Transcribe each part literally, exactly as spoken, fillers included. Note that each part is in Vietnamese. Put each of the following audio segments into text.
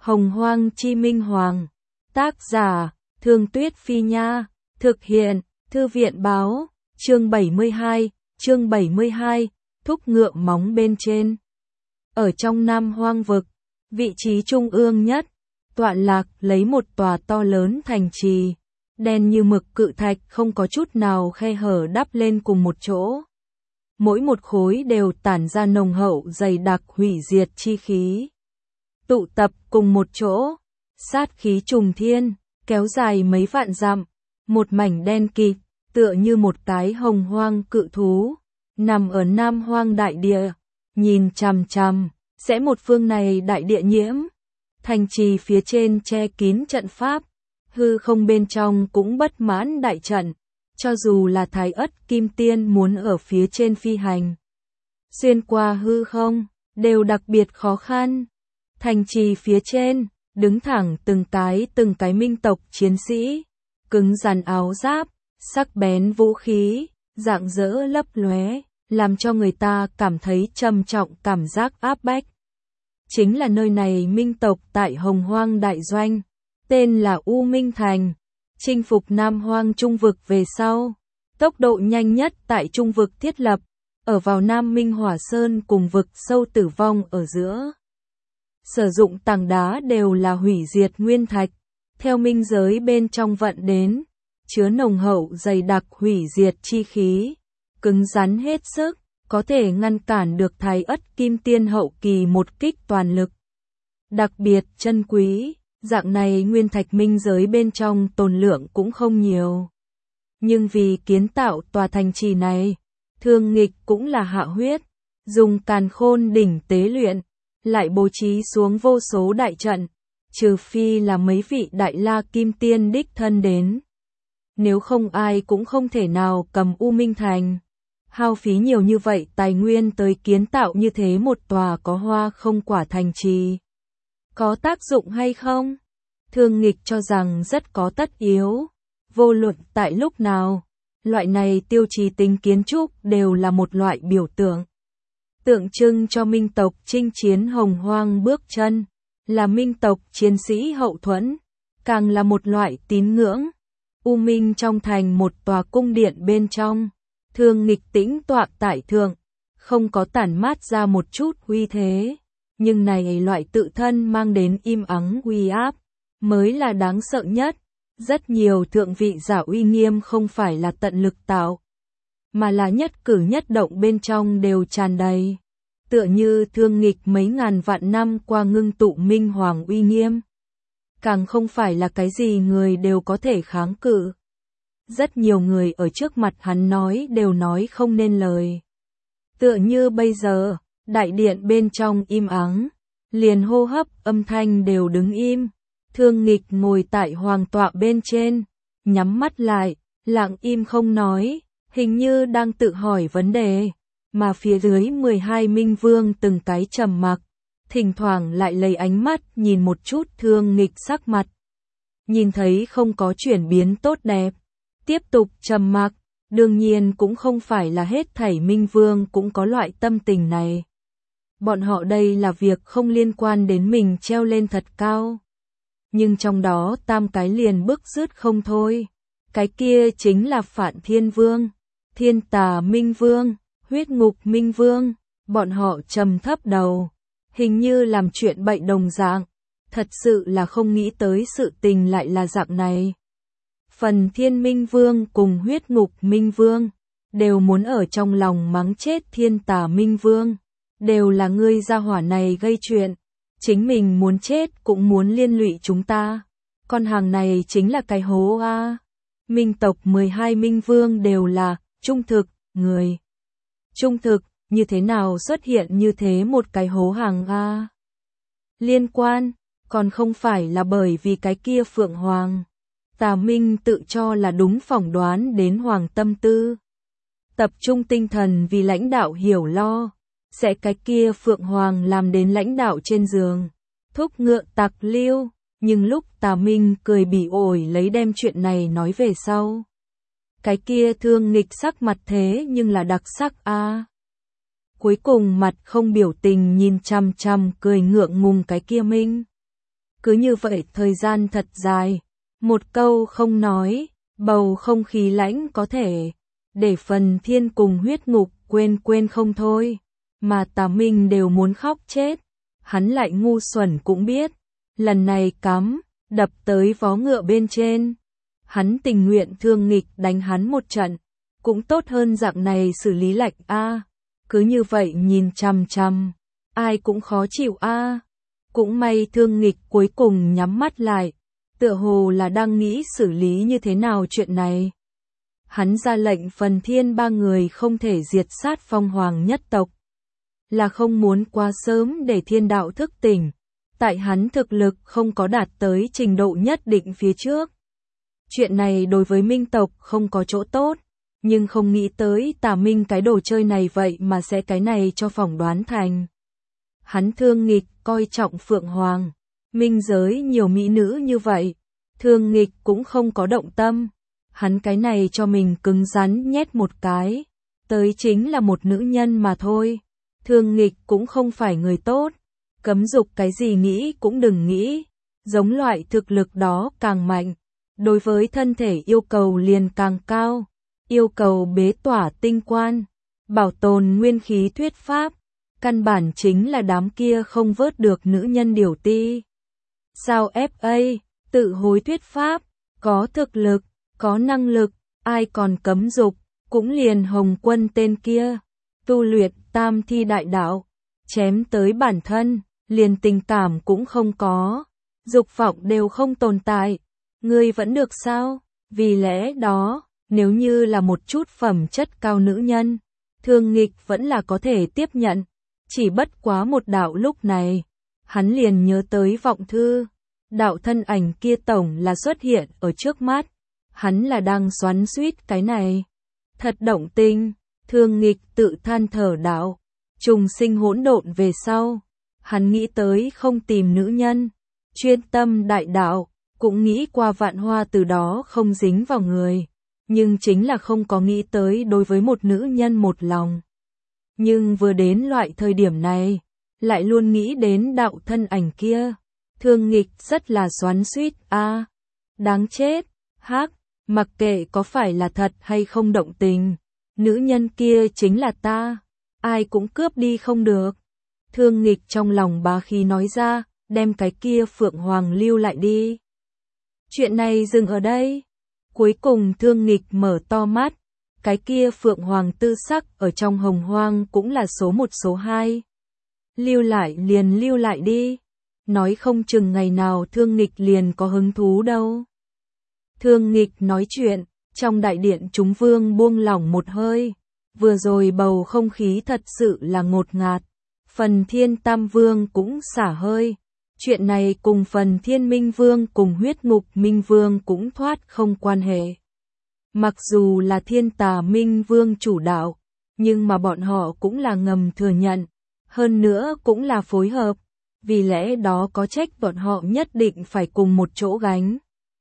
Hồng Hoang Chi Minh Hoàng. Tác giả, Thương Tuyết Phi Nha. Thực hiện, Thư viện Báo. Chương bảy mươi hai, chương bảy mươi hai, thúc ngựa móng bên trên. Ở trong Nam Hoang vực, vị trí trung ương nhất, tọa lạc lấy một tòa to lớn thành trì, đen như mực cự thạch không có chút nào khe hở đắp lên cùng một chỗ. Mỗi một khối đều tản ra nồng hậu dày đặc hủy diệt chi khí. Tụ tập cùng một chỗ, sát khí trùng thiên, kéo dài mấy vạn dặm, một mảnh đen kịt, tựa như một cái hồng hoang cự thú, nằm ở Nam Hoang đại địa, nhìn chằm chằm, sẽ một phương này đại địa nhiễm. Thành trì phía trên che kín trận pháp, hư không bên trong cũng bất mãn đại trận, cho dù là Thái Ất Kim Tiên muốn ở phía trên phi hành, xuyên qua hư không, đều đặc biệt khó khăn. Thành trì phía trên, đứng thẳng từng cái từng cái minh tộc chiến sĩ, cứng rắn áo giáp, sắc bén vũ khí, rạng rỡ lấp lóe, làm cho người ta cảm thấy trầm trọng cảm giác áp bách. Chính là nơi này minh tộc tại Hồng Hoang Đại Doanh, tên là U Minh Thành, chinh phục Nam Hoang Trung Vực về sau, tốc độ nhanh nhất tại Trung Vực thiết lập, ở vào Nam Minh Hỏa Sơn cùng vực sâu tử vong ở giữa. Sử dụng tảng đá đều là hủy diệt nguyên thạch, theo minh giới bên trong vận đến, chứa nồng hậu dày đặc hủy diệt chi khí, cứng rắn hết sức, có thể ngăn cản được Thái Ất Kim Tiên hậu kỳ một kích toàn lực. Đặc biệt chân quý, dạng này nguyên thạch minh giới bên trong tồn lượng cũng không nhiều. Nhưng vì kiến tạo tòa thành trì này, Thương Nghịch cũng là hạ huyết, dùng càn khôn đỉnh tế luyện, lại bố trí xuống vô số đại trận, trừ phi là mấy vị đại la kim tiên đích thân đến. Nếu không ai cũng không thể nào cầm U Minh Thành, hao phí nhiều như vậy tài nguyên tới kiến tạo như thế một tòa có hoa không quả thành trì. Có tác dụng hay không? Thương Nghịch cho rằng rất có tất yếu. Vô luận tại lúc nào, loại này tiêu chí tính kiến trúc đều là một loại biểu tượng. Tượng trưng cho minh tộc chinh chiến Hồng Hoang bước chân, là minh tộc chiến sĩ hậu thuẫn, càng là một loại tín ngưỡng. U Minh trong thành một tòa cung điện bên trong, Thương Nghịch tĩnh tọa tại thượng, không có tản mát ra một chút uy thế, nhưng này loại tự thân mang đến im ắng uy áp, mới là đáng sợ nhất. Rất nhiều thượng vị giả uy nghiêm không phải là tận lực tạo, mà là nhất cử nhất động bên trong đều tràn đầy, tựa như Thương Nghịch mấy ngàn vạn năm qua ngưng tụ minh hoàng uy nghiêm. Càng không phải là cái gì người đều có thể kháng cự. Rất nhiều người ở trước mặt hắn nói đều nói không nên lời. Tựa như bây giờ, đại điện bên trong im ắng, liền hô hấp âm thanh đều đứng im. Thương Nghịch ngồi tại hoàng tọa bên trên, nhắm mắt lại, lặng im không nói, hình như đang tự hỏi vấn đề, mà phía dưới mười hai minh vương từng cái trầm mặc, thỉnh thoảng lại lấy ánh mắt nhìn một chút Thương Nghịch sắc mặt. Nhìn thấy không có chuyển biến tốt đẹp, tiếp tục trầm mặc, đương nhiên cũng không phải là hết thảy minh vương cũng có loại tâm tình này. Bọn họ đây là việc không liên quan đến mình treo lên thật cao. Nhưng trong đó tam cái liền bức rứt không thôi. Cái kia chính là Phạn Thiên Vương, Thiên Tà Minh Vương, Huyết Ngục Minh Vương. Bọn họ trầm thấp đầu, hình như làm chuyện bậy đồng dạng. Thật sự là không nghĩ tới sự tình lại là dạng này. Phần Thiên Minh Vương cùng Huyết Ngục Minh Vương đều muốn ở trong lòng mắng chết Thiên Tà Minh Vương. Đều là ngươi gia hỏa này gây chuyện. Chính mình muốn chết cũng muốn liên lụy chúng ta. Con hàng này chính là cái hố a. À. Minh tộc mười hai minh vương đều là trung thực, người. Trung thực, như thế nào xuất hiện như thế một cái hố hàng a. À. Liên quan, còn không phải là bởi vì cái kia Phượng Hoàng. Tà Minh tự cho là đúng phỏng đoán đến Hoàng tâm tư. Tập trung tinh thần vì lãnh đạo hiểu lo. Sẽ cái kia Phượng Hoàng làm đến lãnh đạo trên giường, thúc ngựa tạc liêu, nhưng lúc Tà Minh cười bỉ ổi lấy đem chuyện này nói về sau. Cái kia Thương Nghịch sắc mặt thế nhưng là đặc sắc a. À. Cuối cùng mặt không biểu tình nhìn chằm chằm cười ngượng ngùng cái kia Minh. Cứ như vậy thời gian thật dài, một câu không nói, bầu không khí lãnh có thể để Phần Thiên cùng Huyết Ngục quên quên không thôi, mà Tà Minh đều muốn khóc chết. Hắn lại ngu xuẩn cũng biết, lần này cắm, đập tới vó ngựa bên trên. Hắn tình nguyện Thương Nghịch đánh hắn một trận, cũng tốt hơn dạng này xử lý lạnh a. Cứ như vậy nhìn chằm chằm, ai cũng khó chịu a. Cũng may Thương Nghịch cuối cùng nhắm mắt lại, tựa hồ là đang nghĩ xử lý như thế nào chuyện này. Hắn ra lệnh Phần Thiên ba người không thể diệt sát Phong Hoàng nhất tộc, là không muốn quá sớm để thiên đạo thức tỉnh, tại hắn thực lực không có đạt tới trình độ nhất định phía trước. Chuyện này đối với Minh tộc không có chỗ tốt, nhưng không nghĩ tới Tà Minh cái đồ chơi này vậy mà sẽ cái này cho phỏng đoán thành. Hắn Thương Nghịch coi trọng Phượng Hoàng, Minh giới nhiều mỹ nữ như vậy, Thương Nghịch cũng không có động tâm. Hắn cái này cho mình cứng rắn nhét một cái, tới chính là một nữ nhân mà thôi. Thương Nghịch cũng không phải người tốt, cấm dục cái gì nghĩ cũng đừng nghĩ, giống loại thực lực đó càng mạnh, đối với thân thể yêu cầu liền càng cao, yêu cầu bế tỏa tinh quan, bảo tồn nguyên khí thuyết pháp, căn bản chính là đám kia không vớt được nữ nhân điều ti. Sao ép a, tự hối thuyết pháp, có thực lực, có năng lực, ai còn cấm dục, cũng liền Hồng Quân tên kia, tu luyện tam thi đại đạo, chém tới bản thân, liền tình cảm cũng không có, dục vọng đều không tồn tại, ngươi vẫn được sao? Vì lẽ đó, nếu như là một chút phẩm chất cao nữ nhân, Thương Nghịch vẫn là có thể tiếp nhận, chỉ bất quá một đạo lúc này, hắn liền nhớ tới vọng thư, đạo thân ảnh kia tổng là xuất hiện ở trước mắt, hắn là đang xoắn xuýt cái này. Thật động tình, Thương Nghịch tự than thở đạo, trùng sinh hỗn độn về sau, hắn nghĩ tới không tìm nữ nhân, chuyên tâm đại đạo, cũng nghĩ qua vạn hoa từ đó không dính vào người, nhưng chính là không có nghĩ tới đối với một nữ nhân một lòng. Nhưng vừa đến loại thời điểm này, lại luôn nghĩ đến đạo thân ảnh kia, Thương Nghịch rất là xoắn xuýt a, đáng chết, hắc, mặc kệ có phải là thật hay không động tình, nữ nhân kia chính là ta, ai cũng cướp đi không được. Thương Nghịch trong lòng bá khí nói ra, đem cái kia Phượng Hoàng lưu lại đi. Chuyện này dừng ở đây. Cuối cùng Thương Nghịch mở to mắt, cái kia Phượng Hoàng tư sắc ở trong hồng hoang cũng là số một số hai. Lưu lại liền lưu lại đi, nói không chừng ngày nào Thương Nghịch liền có hứng thú đâu. Thương Nghịch nói chuyện, trong đại điện chúng vương buông lỏng một hơi, vừa rồi bầu không khí thật sự là ngột ngạt, Phần Thiên Tam Vương cũng xả hơi, chuyện này cùng Phần Thiên Minh Vương cùng Huyết Ngục Minh Vương cũng thoát không quan hệ. Mặc dù là Thiên Tà Minh Vương chủ đạo, nhưng mà bọn họ cũng là ngầm thừa nhận, hơn nữa cũng là phối hợp, vì lẽ đó có trách bọn họ nhất định phải cùng một chỗ gánh.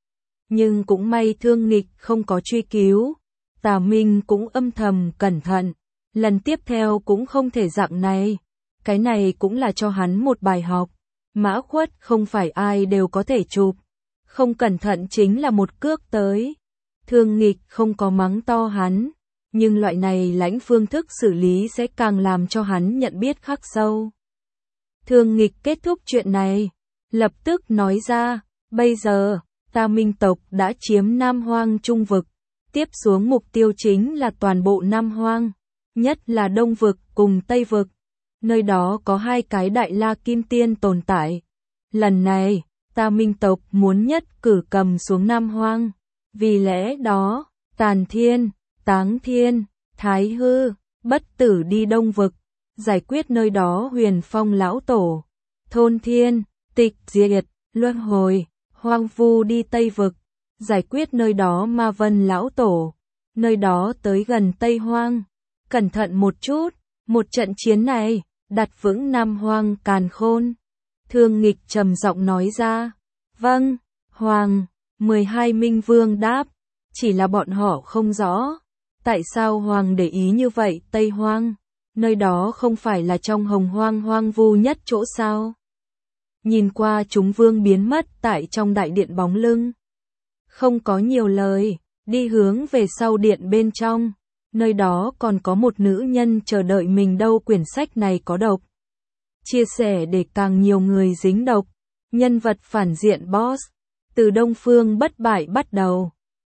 Nhưng cũng may Thương Nghịch không có truy cứu, Tà Minh cũng âm thầm cẩn thận, lần tiếp theo cũng không thể dạng này, cái này cũng là cho hắn một bài học, mã khuất không phải ai đều có thể chụp, không cẩn thận chính là một cước tới. Thương Nghịch không có mắng to hắn, nhưng loại này lãnh phương thức xử lý sẽ càng làm cho hắn nhận biết khắc sâu. Thương Nghịch kết thúc chuyện này, lập tức nói ra, bây giờ, ta Minh tộc đã chiếm Nam Hoang Trung vực, tiếp xuống mục tiêu chính là toàn bộ Nam Hoang, nhất là Đông vực cùng Tây vực, nơi đó có hai cái đại la kim tiên tồn tại. Lần này, ta Minh tộc muốn nhất cử cầm xuống Nam Hoang, vì lẽ đó, Tàn Thiên, Táng Thiên, Thái Hư, Bất Tử đi Đông vực, giải quyết nơi đó Huyền Phong lão tổ, Thôn Thiên, Tịch Diệt, Luân Hồi, Hoang Vu đi Tây vực, giải quyết nơi đó Ma Vân lão tổ, nơi đó tới gần Tây Hoang. Cẩn thận một chút, một trận chiến này, đặt vững Nam Hoang càn khôn. Thương Nghịch trầm giọng nói ra, vâng, Hoàng, mười hai Minh Vương đáp, chỉ là bọn họ không rõ, tại sao Hoàng để ý như vậy Tây Hoang, nơi đó không phải là trong hồng hoang hoang vu nhất chỗ sao? nhìn qua chúng vương biến mất tại trong đại điện bóng lưng. Không có nhiều lời, đi hướng về sau điện bên trong, nơi đó còn có một nữ nhân chờ đợi mình đâu. Quyển sách này có độc. Chia sẻ để càng nhiều người dính độc. Nhân vật phản diện boss, từ Đông Phương bất bại bắt đầu.